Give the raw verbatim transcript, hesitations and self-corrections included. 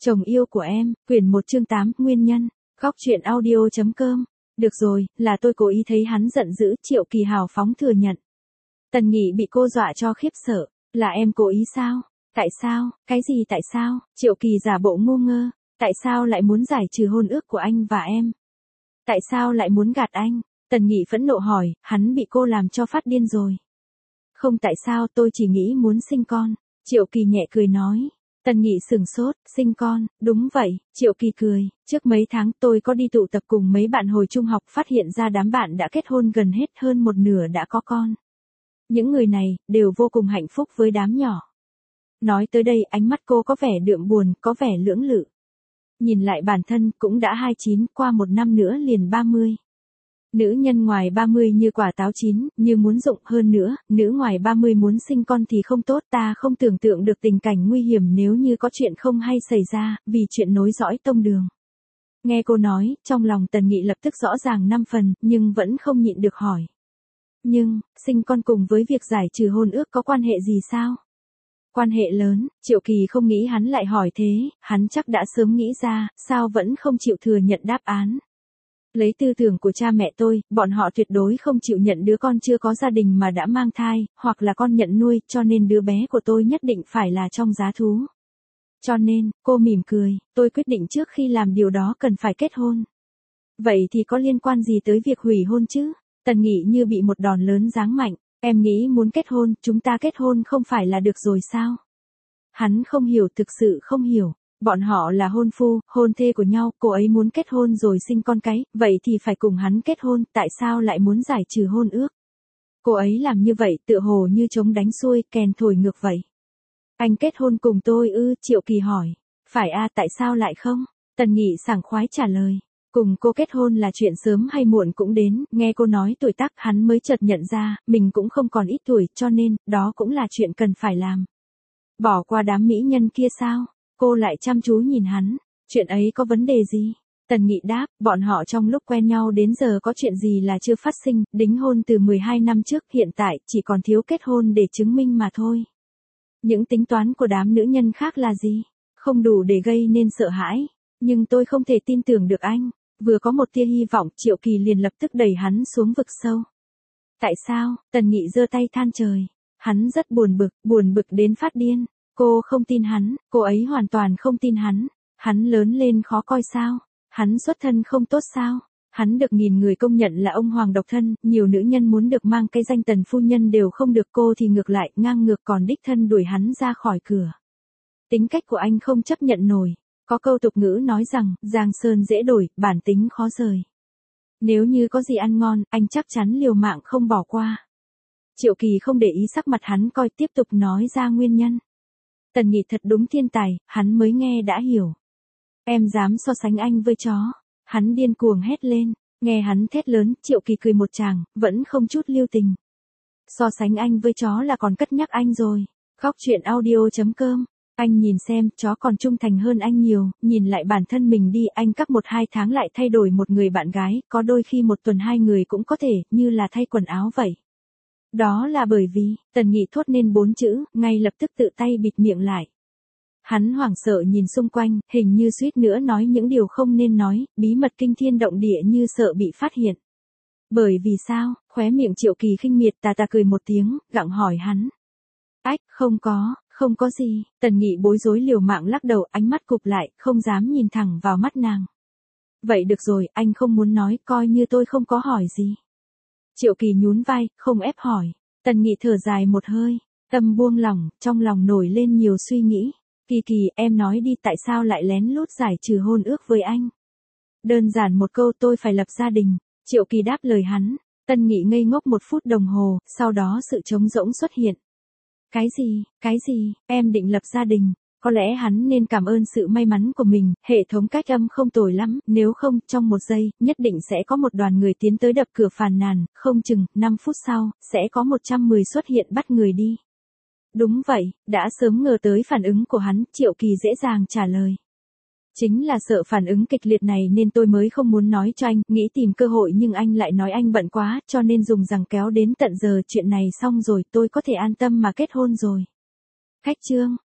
Chồng yêu của em, quyển một chương tám, nguyên nhân. Góc truyện audio chấm com. Được rồi, là tôi cố ý thấy hắn giận dữ, Triệu Kỳ hào phóng thừa nhận. Tần Nghị bị cô dọa cho khiếp sợ. Là em cố ý sao? Tại sao? Cái gì tại sao? Triệu Kỳ giả bộ ngu ngơ. Tại sao lại muốn giải trừ hôn ước của anh và em? Tại sao lại muốn gạt anh? Tần Nghị phẫn nộ hỏi, hắn bị cô làm cho phát điên rồi. Không, tại sao, tôi chỉ nghĩ muốn sinh con. Triệu Kỳ nhẹ cười nói. Tần Nghị sửng sốt, sinh con, đúng vậy, Triệu Kỳ cười, trước mấy tháng tôi có đi tụ tập cùng mấy bạn hồi trung học, phát hiện ra đám bạn đã kết hôn gần hết, hơn một nửa đã có con. Những người này, đều vô cùng hạnh phúc với đám nhỏ. Nói tới đây ánh mắt cô có vẻ đượm buồn, có vẻ lưỡng lự. Nhìn lại bản thân cũng đã hai mươi chín, qua một năm nữa liền ba mươi. Nữ nhân ngoài ba mươi như quả táo chín, như muốn rụng, hơn nữa, nữ ngoài ba mươi muốn sinh con thì không tốt, ta không tưởng tượng được tình cảnh nguy hiểm nếu như có chuyện không hay xảy ra, vì chuyện nối dõi tông đường. Nghe cô nói, trong lòng Tần Nghị lập tức rõ ràng năm phần, nhưng vẫn không nhịn được hỏi. Nhưng, sinh con cùng với việc giải trừ hôn ước có quan hệ gì sao? Quan hệ lớn, Triệu Kỳ không nghĩ hắn lại hỏi thế, hắn chắc đã sớm nghĩ ra, sao vẫn không chịu thừa nhận đáp án. Lấy tư tưởng của cha mẹ tôi, bọn họ tuyệt đối không chịu nhận đứa con chưa có gia đình mà đã mang thai, hoặc là con nhận nuôi, cho nên đứa bé của tôi nhất định phải là trong giá thú. Cho nên, cô mỉm cười, tôi quyết định trước khi làm điều đó cần phải kết hôn. Vậy thì có liên quan gì tới việc hủy hôn chứ? Tần Nghị như bị một đòn lớn giáng mạnh, em nghĩ muốn kết hôn, chúng ta kết hôn không phải là được rồi sao? Hắn không hiểu, thực sự không hiểu. Bọn họ là hôn phu, hôn thê của nhau, cô ấy muốn kết hôn rồi sinh con cái, vậy thì phải cùng hắn kết hôn, tại sao lại muốn giải trừ hôn ước? Cô ấy làm như vậy tựa hồ như trống đánh xuôi, kèn thổi ngược vậy. Anh kết hôn cùng tôi ư? Triệu Kỳ hỏi. Phải a, tại sao lại không? Tần Nghị sảng khoái trả lời. Cùng cô kết hôn là chuyện sớm hay muộn cũng đến, nghe cô nói tuổi tác hắn mới chợt nhận ra, mình cũng không còn ít tuổi, cho nên, đó cũng là chuyện cần phải làm. Bỏ qua đám mỹ nhân kia sao? Cô lại chăm chú nhìn hắn, chuyện ấy có vấn đề gì? Tần Nghị đáp, bọn họ trong lúc quen nhau đến giờ có chuyện gì là chưa phát sinh, đính hôn từ mười hai năm trước, hiện tại chỉ còn thiếu kết hôn để chứng minh mà thôi. Những tính toán của đám nữ nhân khác là gì? Không đủ để gây nên sợ hãi, nhưng tôi không thể tin tưởng được anh. Vừa có một tia hy vọng, Triệu Kỳ liền lập tức đẩy hắn xuống vực sâu. Tại sao? Tần Nghị giơ tay than trời. Hắn rất buồn bực, buồn bực đến phát điên. Cô không tin hắn, cô ấy hoàn toàn không tin hắn. Hắn lớn lên khó coi sao? Hắn xuất thân không tốt sao? Hắn được nghìn người công nhận là ông hoàng độc thân, nhiều nữ nhân muốn được mang cái danh tần phu nhân đều không được, cô thì ngược lại, ngang ngược còn đích thân đuổi hắn ra khỏi cửa. Tính cách của anh không chấp nhận nổi. Có câu tục ngữ nói rằng, giang sơn dễ đổi, bản tính khó rời. Nếu như có gì ăn ngon, anh chắc chắn liều mạng không bỏ qua. Triệu Kỳ không để ý sắc mặt hắn coi, tiếp tục nói ra nguyên nhân. Tần Nghị thật đúng thiên tài, hắn mới nghe đã hiểu. Em dám so sánh anh với chó. Hắn điên cuồng hét lên, nghe hắn thét lớn, Triệu Kỳ cười một tràng, vẫn không chút lưu tình. So sánh anh với chó là còn cất nhắc anh rồi. Góc truyện audio chấm com. Anh nhìn xem, chó còn trung thành hơn anh nhiều, nhìn lại bản thân mình đi, anh các một hai tháng lại thay đổi một người bạn gái, có đôi khi một tuần hai người cũng có thể, như là thay quần áo vậy. Đó là bởi vì, Tần Nghị thốt nên bốn chữ, ngay lập tức tự tay bịt miệng lại. Hắn hoảng sợ nhìn xung quanh, hình như suýt nữa nói những điều không nên nói, bí mật kinh thiên động địa như sợ bị phát hiện. Bởi vì sao? Khóe miệng Triệu Kỳ khinh miệt tà tà cười một tiếng, gặng hỏi hắn. Ách, không có, không có gì. Tần Nghị bối rối liều mạng lắc đầu, ánh mắt cụp lại, không dám nhìn thẳng vào mắt nàng. Vậy được rồi, anh không muốn nói, coi như tôi không có hỏi gì. Triệu Kỳ nhún vai, không ép hỏi. Tần Nghị thở dài một hơi, tâm buông lỏng, trong lòng nổi lên nhiều suy nghĩ. Kỳ Kỳ, em nói đi, tại sao lại lén lút giải trừ hôn ước với anh? Đơn giản một câu, tôi phải lập gia đình. Triệu Kỳ đáp lời hắn. Tần Nghị ngây ngốc một phút đồng hồ, sau đó sự trống rỗng xuất hiện. Cái gì, cái gì, em định lập gia đình? Có lẽ hắn nên cảm ơn sự may mắn của mình, hệ thống cách âm không tồi lắm, nếu không, trong một giây, nhất định sẽ có một đoàn người tiến tới đập cửa phàn nàn, không chừng, năm phút sau, sẽ có một trăm mười xuất hiện bắt người đi. Đúng vậy, đã sớm ngờ tới phản ứng của hắn, Triệu Kỳ dễ dàng trả lời. Chính là sợ phản ứng kịch liệt này nên tôi mới không muốn nói cho anh, nghĩ tìm cơ hội nhưng anh lại nói anh bận quá, cho nên dùng rằng kéo đến tận giờ chuyện này xong rồi tôi có thể an tâm mà kết hôn rồi. Khách chương.